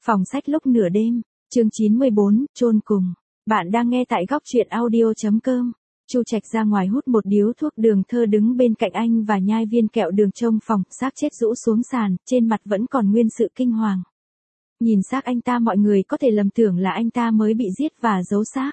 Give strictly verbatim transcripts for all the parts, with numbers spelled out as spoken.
Phòng sách lúc nửa đêm, chương chín mươi bốn, chôn cùng. Bạn đang nghe tại góc truyện audio chấm com. Chu Trạch ra ngoài hút một điếu thuốc, Đường Thơ đứng bên cạnh anh và nhai viên kẹo đường trông phòng, xác chết rũ xuống sàn, trên mặt vẫn còn nguyên sự kinh hoàng. Nhìn xác anh ta mọi người có thể lầm tưởng là anh ta mới bị giết và giấu xác.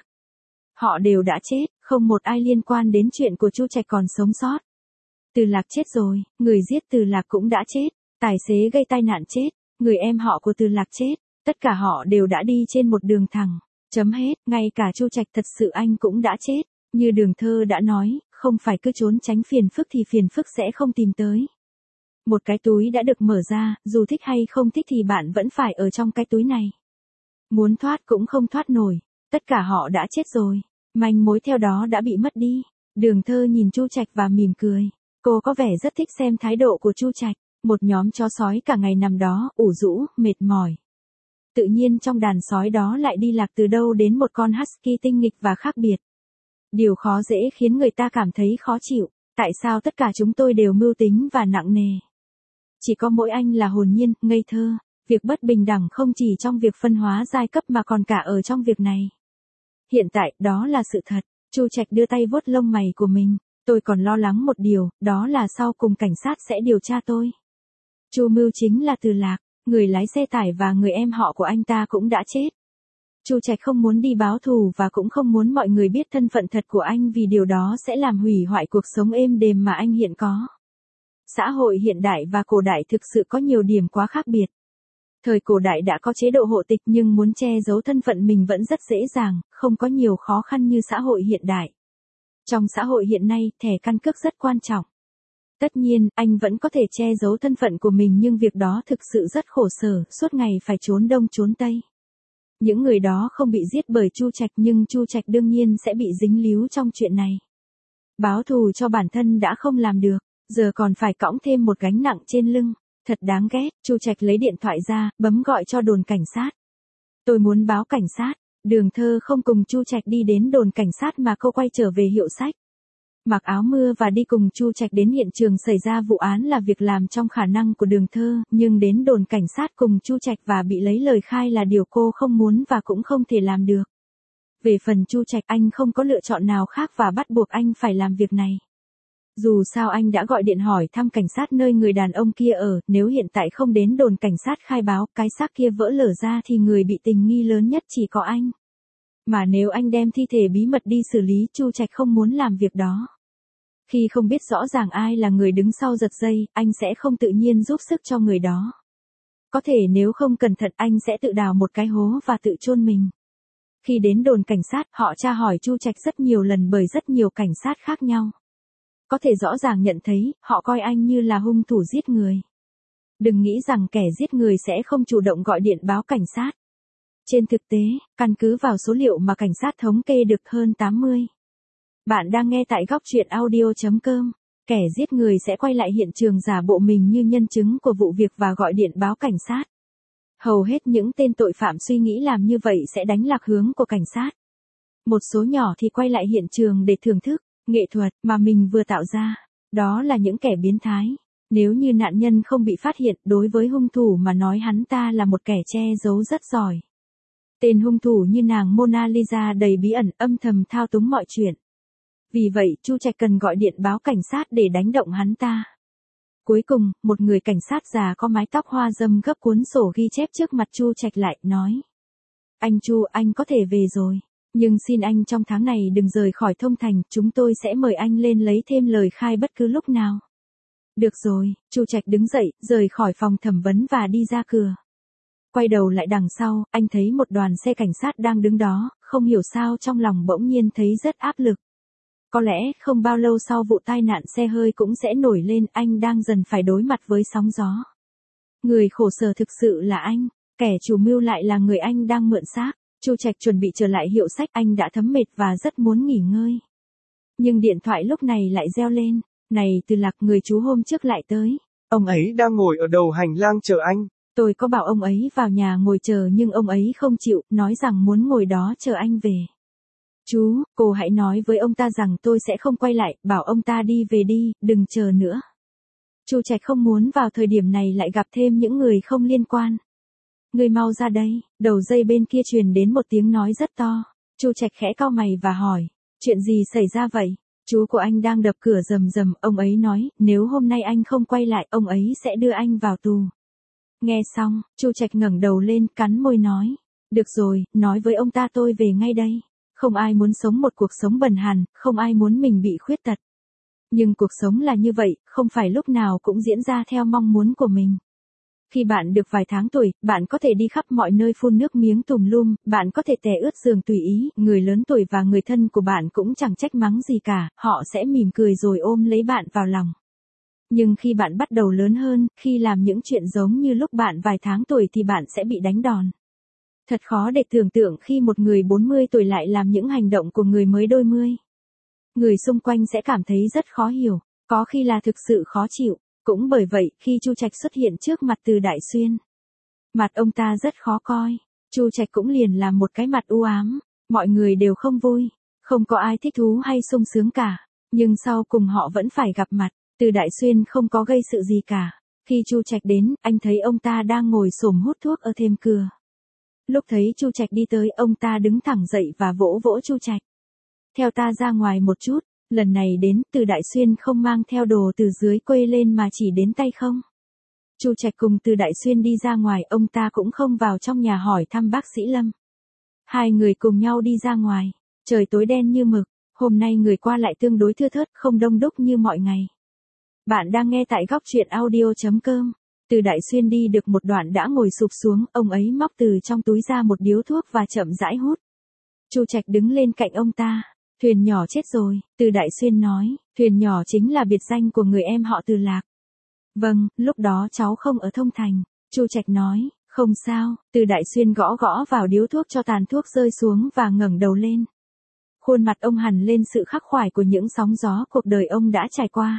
Họ đều đã chết, không một ai liên quan đến chuyện của Chu Trạch còn sống sót. Từ Lạc chết rồi, người giết Từ Lạc cũng đã chết, tài xế gây tai nạn chết, người em họ của Từ Lạc chết, tất cả họ đều đã đi trên một đường thẳng. Chấm hết, ngay cả Chu Trạch thật sự anh cũng đã chết. Như Đường Thơ đã nói, không phải cứ trốn tránh phiền phức thì phiền phức sẽ không tìm tới. Một cái túi đã được mở ra, dù thích hay không thích thì bạn vẫn phải ở trong cái túi này. Muốn thoát cũng không thoát nổi, tất cả họ đã chết rồi, manh mối theo đó đã bị mất đi. Đường Thơ nhìn Chu Trạch và mỉm cười. Cô có vẻ rất thích xem thái độ của Chu Trạch, một nhóm chó sói cả ngày nằm đó, ủ rũ, mệt mỏi. Tự nhiên trong đàn sói đó lại đi lạc từ đâu đến một con husky tinh nghịch và khác biệt. Điều khó dễ khiến người ta cảm thấy khó chịu, tại sao tất cả chúng tôi đều mưu tính và nặng nề. Chỉ có mỗi anh là hồn nhiên, ngây thơ, việc bất bình đẳng không chỉ trong việc phân hóa giai cấp mà còn cả ở trong việc này. Hiện tại, đó là sự thật. Chu Trạch đưa tay vuốt lông mày của mình. Tôi còn lo lắng một điều, đó là sau cùng cảnh sát sẽ điều tra tôi. Chu Mưu chính là Từ Lạc, người lái xe tải và người em họ của anh ta cũng đã chết. Chu Trạch không muốn đi báo thù và cũng không muốn mọi người biết thân phận thật của anh vì điều đó sẽ làm hủy hoại cuộc sống êm đềm mà anh hiện có. Xã hội hiện đại và cổ đại thực sự có nhiều điểm quá khác biệt. Thời cổ đại đã có chế độ hộ tịch nhưng muốn che giấu thân phận mình vẫn rất dễ dàng, không có nhiều khó khăn như xã hội hiện đại. Trong xã hội hiện nay, thẻ căn cước rất quan trọng. Tất nhiên, anh vẫn có thể che giấu thân phận của mình nhưng việc đó thực sự rất khổ sở, suốt ngày phải trốn đông trốn tây. Những người đó không bị giết bởi Chu Trạch nhưng Chu Trạch đương nhiên sẽ bị dính líu trong chuyện này. Báo thù cho bản thân đã không làm được, giờ còn phải cõng thêm một gánh nặng trên lưng, thật đáng ghét. Chu Trạch lấy điện thoại ra, bấm gọi cho đồn cảnh sát. Tôi muốn báo cảnh sát. Đường Thơ không cùng Chu Trạch đi đến đồn cảnh sát mà cô quay trở về hiệu sách. Mặc áo mưa và đi cùng Chu Trạch đến hiện trường xảy ra vụ án là việc làm trong khả năng của Đường Thơ, nhưng đến đồn cảnh sát cùng Chu Trạch và bị lấy lời khai là điều cô không muốn và cũng không thể làm được. Về phần Chu Trạch, anh không có lựa chọn nào khác và bắt buộc anh phải làm việc này. Dù sao anh đã gọi điện hỏi thăm cảnh sát nơi người đàn ông kia ở, nếu hiện tại không đến đồn cảnh sát khai báo, cái xác kia vỡ lở ra thì người bị tình nghi lớn nhất chỉ có anh. Mà nếu anh đem thi thể bí mật đi xử lý, Chu Trạch không muốn làm việc đó. Khi không biết rõ ràng ai là người đứng sau giật dây, anh sẽ không tự nhiên giúp sức cho người đó. Có thể nếu không cẩn thận anh sẽ tự đào một cái hố và tự chôn mình. Khi đến đồn cảnh sát, họ tra hỏi Chu Trạch rất nhiều lần bởi rất nhiều cảnh sát khác nhau. Có thể rõ ràng nhận thấy, họ coi anh như là hung thủ giết người. Đừng nghĩ rằng kẻ giết người sẽ không chủ động gọi điện báo cảnh sát. Trên thực tế, căn cứ vào số liệu mà cảnh sát thống kê được hơn tám mươi. Bạn đang nghe tại góc truyện audio chấm com. Kẻ giết người sẽ quay lại hiện trường giả bộ mình như nhân chứng của vụ việc và gọi điện báo cảnh sát. Hầu hết những tên tội phạm suy nghĩ làm như vậy sẽ đánh lạc hướng của cảnh sát. Một số nhỏ thì quay lại hiện trường để thưởng thức nghệ thuật mà mình vừa tạo ra. Đó là những kẻ biến thái. Nếu như nạn nhân không bị phát hiện, đối với hung thủ mà nói hắn ta là một kẻ che giấu rất giỏi. Tên hung thủ như nàng Mona Lisa đầy bí ẩn, âm thầm thao túng mọi chuyện. Vì vậy, Chu Trạch cần gọi điện báo cảnh sát để đánh động hắn ta. Cuối cùng, một người cảnh sát già có mái tóc hoa râm gấp cuốn sổ ghi chép trước mặt Chu Trạch lại, nói. Anh Chu, anh có thể về rồi. Nhưng xin anh trong tháng này đừng rời khỏi Thông Thành, chúng tôi sẽ mời anh lên lấy thêm lời khai bất cứ lúc nào. Được rồi, Chu Trạch đứng dậy, rời khỏi phòng thẩm vấn và đi ra cửa. Quay đầu lại đằng sau, anh thấy một đoàn xe cảnh sát đang đứng đó, không hiểu sao trong lòng bỗng nhiên thấy rất áp lực. Có lẽ không bao lâu sau vụ tai nạn xe hơi cũng sẽ nổi lên, anh đang dần phải đối mặt với sóng gió. Người khổ sở thực sự là anh, kẻ chủ mưu lại là người anh đang mượn xác. Chu Trạch chuẩn bị trở lại hiệu sách, anh đã thấm mệt và rất muốn nghỉ ngơi. Nhưng điện thoại lúc này lại reo lên, này Từ Lạc, người chú hôm trước lại tới. Ông ấy đang ngồi ở đầu hành lang chờ anh. Tôi có bảo ông ấy vào nhà ngồi chờ nhưng ông ấy không chịu, nói rằng muốn ngồi đó chờ anh về. Chú, cô hãy nói với ông ta rằng tôi sẽ không quay lại, bảo ông ta đi về đi, đừng chờ nữa. Chu Trạch không muốn vào thời điểm này lại gặp thêm những người không liên quan. Ngươi mau ra đây, đầu dây bên kia truyền đến một tiếng nói rất to. Chu Trạch khẽ cau mày và hỏi, chuyện gì xảy ra vậy? Chú của anh đang đập cửa rầm rầm, ông ấy nói, nếu hôm nay anh không quay lại, ông ấy sẽ đưa anh vào tù. Nghe xong, Chu Trạch ngẩng đầu lên, cắn môi nói, được rồi, nói với ông ta tôi về ngay đây. Không ai muốn sống một cuộc sống bần hàn, không ai muốn mình bị khuyết tật. Nhưng cuộc sống là như vậy, không phải lúc nào cũng diễn ra theo mong muốn của mình. Khi bạn được vài tháng tuổi, bạn có thể đi khắp mọi nơi phun nước miếng tùm lum, bạn có thể tè ướt giường tùy ý, người lớn tuổi và người thân của bạn cũng chẳng trách mắng gì cả, họ sẽ mỉm cười rồi ôm lấy bạn vào lòng. Nhưng khi bạn bắt đầu lớn hơn, khi làm những chuyện giống như lúc bạn vài tháng tuổi thì bạn sẽ bị đánh đòn. Thật khó để tưởng tượng khi một người bốn mươi tuổi lại làm những hành động của người mới đôi mươi. Người xung quanh sẽ cảm thấy rất khó hiểu, có khi là thực sự khó chịu. Cũng bởi vậy, khi Chu Trạch xuất hiện trước mặt Từ Đại Xuyên, mặt ông ta rất khó coi. Chu Trạch cũng liền làm một cái mặt u ám, mọi người đều không vui, không có ai thích thú hay sung sướng cả, nhưng sau cùng họ vẫn phải gặp mặt. Từ Đại Xuyên không có gây sự gì cả. Khi Chu Trạch đến, anh thấy ông ta đang ngồi xổm hút thuốc ở thềm cửa. Lúc thấy Chu Trạch đi tới, ông ta đứng thẳng dậy và vỗ vỗ Chu Trạch. Theo ta ra ngoài một chút. Lần này đến, Từ Đại Xuyên không mang theo đồ từ dưới quê lên mà chỉ đến tay không. Chu Trạch cùng Từ Đại Xuyên đi ra ngoài, ông ta cũng không vào trong nhà hỏi thăm bác sĩ Lâm. Hai người cùng nhau đi ra ngoài, trời tối đen như mực, hôm nay người qua lại tương đối thưa thớt, không đông đúc như mọi ngày. Bạn đang nghe tại góc truyện audio chấm com. Từ Đại Xuyên đi được một đoạn đã ngồi sụp xuống, ông ấy móc từ trong túi ra một điếu thuốc và chậm rãi hút. Chu Trạch đứng lên cạnh ông ta. Thuyền nhỏ chết rồi, Từ Đại Xuyên nói, thuyền nhỏ chính là biệt danh của người em họ Từ Lạc. Vâng, lúc đó cháu không ở Thông Thành, Chu Trạch nói, không sao, Từ Đại Xuyên gõ gõ vào điếu thuốc cho tàn thuốc rơi xuống và ngẩng đầu lên. Khuôn mặt ông hằn lên sự khắc khoải của những sóng gió cuộc đời ông đã trải qua.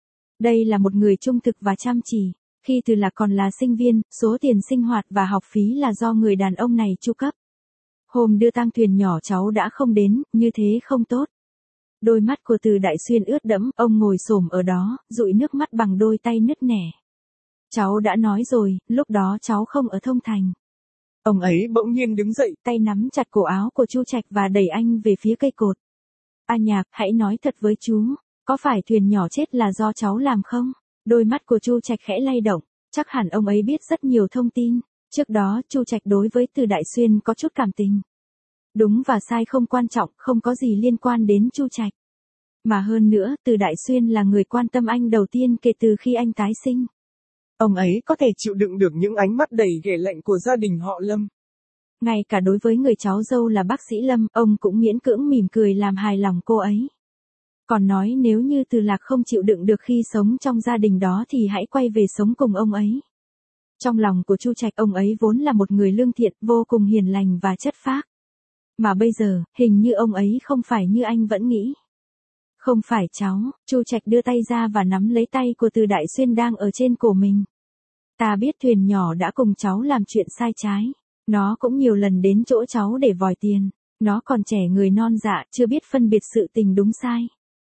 Đây là một người trung thực và chăm chỉ, khi Từ Lạc còn là sinh viên, số tiền sinh hoạt và học phí là do người đàn ông này chu cấp. Hôm đưa tang thuyền nhỏ cháu đã không đến, như thế không tốt. Đôi mắt của Từ Đại Xuyên ướt đẫm, ông ngồi xổm ở đó, dụi nước mắt bằng đôi tay nứt nẻ. Cháu đã nói rồi, lúc đó cháu không ở Thông Thành. Ông ấy bỗng nhiên đứng dậy, tay nắm chặt cổ áo của Chu Trạch và đẩy anh về phía cây cột. A Nhạc, hãy nói thật với chú, có phải thuyền nhỏ chết là do cháu làm không? Đôi mắt của Chu Trạch khẽ lay động, chắc hẳn ông ấy biết rất nhiều thông tin. Trước đó, Chu Trạch đối với Từ Đại Xuyên có chút cảm tình. Đúng và sai không quan trọng, không có gì liên quan đến Chu Trạch. Mà hơn nữa, Từ Đại Xuyên là người quan tâm anh đầu tiên kể từ khi anh tái sinh. Ông ấy có thể chịu đựng được những ánh mắt đầy ghẻ lạnh của gia đình họ Lâm. Ngay cả đối với người cháu dâu là bác sĩ Lâm, ông cũng miễn cưỡng mỉm cười làm hài lòng cô ấy. Còn nói nếu như Từ Lạc không chịu đựng được khi sống trong gia đình đó thì hãy quay về sống cùng ông ấy. Trong lòng của Chu Trạch, ông ấy vốn là một người lương thiện, vô cùng hiền lành và chất phác. Mà bây giờ, hình như ông ấy không phải như anh vẫn nghĩ. Không phải cháu, Chu Trạch đưa tay ra và nắm lấy tay của Từ Đại Xuyên đang ở trên cổ mình. Ta biết thuyền nhỏ đã cùng cháu làm chuyện sai trái. Nó cũng nhiều lần đến chỗ cháu để vòi tiền. Nó còn trẻ người non dạ, chưa biết phân biệt sự tình đúng sai.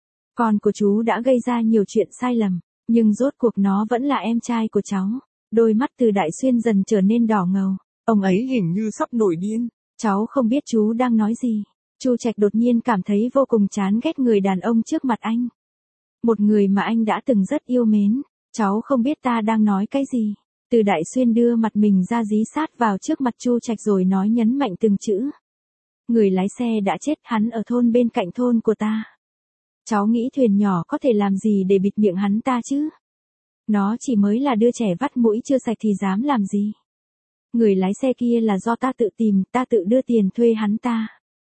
Con của chú đã gây ra nhiều chuyện sai lầm, nhưng rốt cuộc nó vẫn là em trai của cháu. Đôi mắt Từ Đại Xuyên dần trở nên đỏ ngầu. Ông ấy hình như sắp nổi điên. Cháu không biết chú đang nói gì. Chu Trạch đột nhiên cảm thấy vô cùng chán ghét người đàn ông trước mặt anh. Một người mà anh đã từng rất yêu mến. Cháu không biết ta đang nói cái gì. Từ Đại Xuyên đưa mặt mình ra dí sát vào trước mặt Chu Trạch rồi nói nhấn mạnh từng chữ. Người lái xe đã chết, hắn ở thôn bên cạnh thôn của ta. Cháu nghĩ thuyền nhỏ có thể làm gì để bịt miệng hắn ta chứ? Nó chỉ mới là đứa trẻ vắt mũi chưa sạch thì dám làm gì? Người lái xe kia là do ta tự tìm, ta tự đưa tiền thuê hắn ta.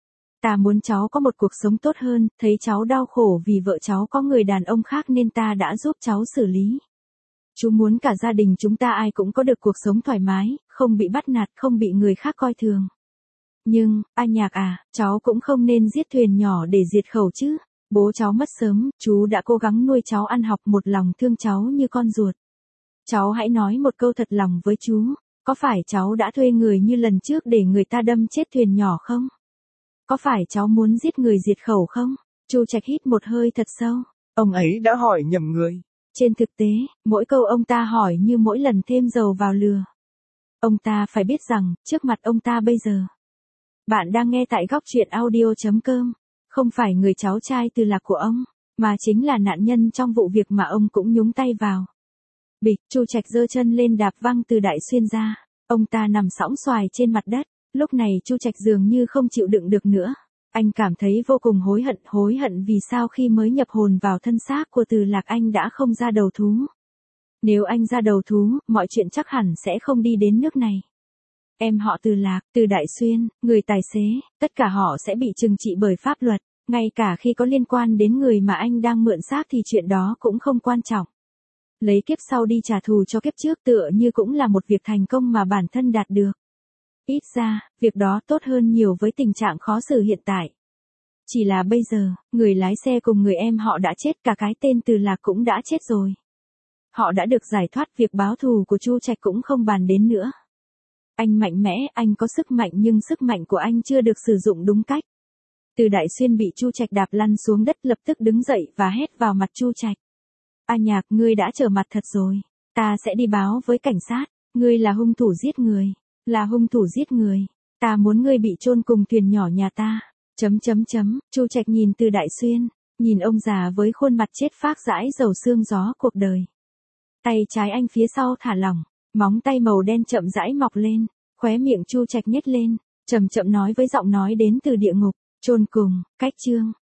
Ta muốn cháu có một cuộc sống tốt hơn, thấy cháu đau khổ vì vợ cháu có người đàn ông khác nên ta đã giúp cháu xử lý. Chú muốn cả gia đình chúng ta ai cũng có được cuộc sống thoải mái, không bị bắt nạt, không bị người khác coi thường. Nhưng, A Nhạc à, cháu cũng không nên giết thuyền nhỏ để diệt khẩu chứ. Bố cháu mất sớm, chú đã cố gắng nuôi cháu ăn học, một lòng thương cháu như con ruột. Cháu hãy nói một câu thật lòng với chú, có phải cháu đã thuê người như lần trước để người ta đâm chết thuyền nhỏ không? Có phải cháu muốn giết người diệt khẩu không? Chu Trạch hít một hơi thật sâu. Ông ấy đã hỏi nhầm người. Trên thực tế, mỗi câu ông ta hỏi như mỗi lần thêm dầu vào lửa. Ông ta phải biết rằng, trước mặt ông ta bây giờ. Bạn đang nghe tại góc truyện audio.com. Không phải người cháu trai Từ Lạc của ông, mà chính là nạn nhân trong vụ việc mà ông cũng nhúng tay vào. Bịch, Chu Trạch giơ chân lên đạp văng Từ Đại Xuyên ra. Ông ta nằm sõng xoài trên mặt đất. Lúc này Chu Trạch dường như không chịu đựng được nữa. Anh cảm thấy vô cùng hối hận, hối hận vì sao khi mới nhập hồn vào thân xác của Từ Lạc anh đã không ra đầu thú. Nếu anh ra đầu thú, mọi chuyện chắc hẳn sẽ không đi đến nước này. Em họ Từ Lạc, Từ Đại Xuyên, người tài xế, tất cả họ sẽ bị trừng trị bởi pháp luật, ngay cả khi có liên quan đến người mà anh đang mượn xác thì chuyện đó cũng không quan trọng. Lấy kiếp sau đi trả thù cho kiếp trước tựa như cũng là một việc thành công mà bản thân đạt được. Ít ra, việc đó tốt hơn nhiều với tình trạng khó xử hiện tại. Chỉ là bây giờ, người lái xe cùng người em họ đã chết, cả cái tên Từ Lạc cũng đã chết rồi. Họ đã được giải thoát, việc báo thù của Chu Trạch cũng không bàn đến nữa. Anh mạnh mẽ, anh có sức mạnh nhưng sức mạnh của anh chưa được sử dụng đúng cách. Từ Đại Xuyên bị Chu Trạch đạp lăn xuống đất, lập tức đứng dậy và hét vào mặt Chu Trạch. A Nhạc, ngươi đã trở mặt thật rồi. Ta sẽ đi báo với cảnh sát. Ngươi là hung thủ giết người. Là hung thủ giết người. Ta muốn ngươi bị chôn cùng thuyền nhỏ nhà ta. Chấm chấm chấm. Chu Trạch nhìn Từ Đại Xuyên. Nhìn ông già với khuôn mặt chết phác dãi dầu xương gió cuộc đời. Tay trái anh phía sau thả lỏng. Móng tay màu đen chậm rãi mọc lên. Khóe miệng Chu Trạch nhếch lên. Chậm chậm nói với giọng nói đến từ địa ngục. Chôn cùng, cách chương.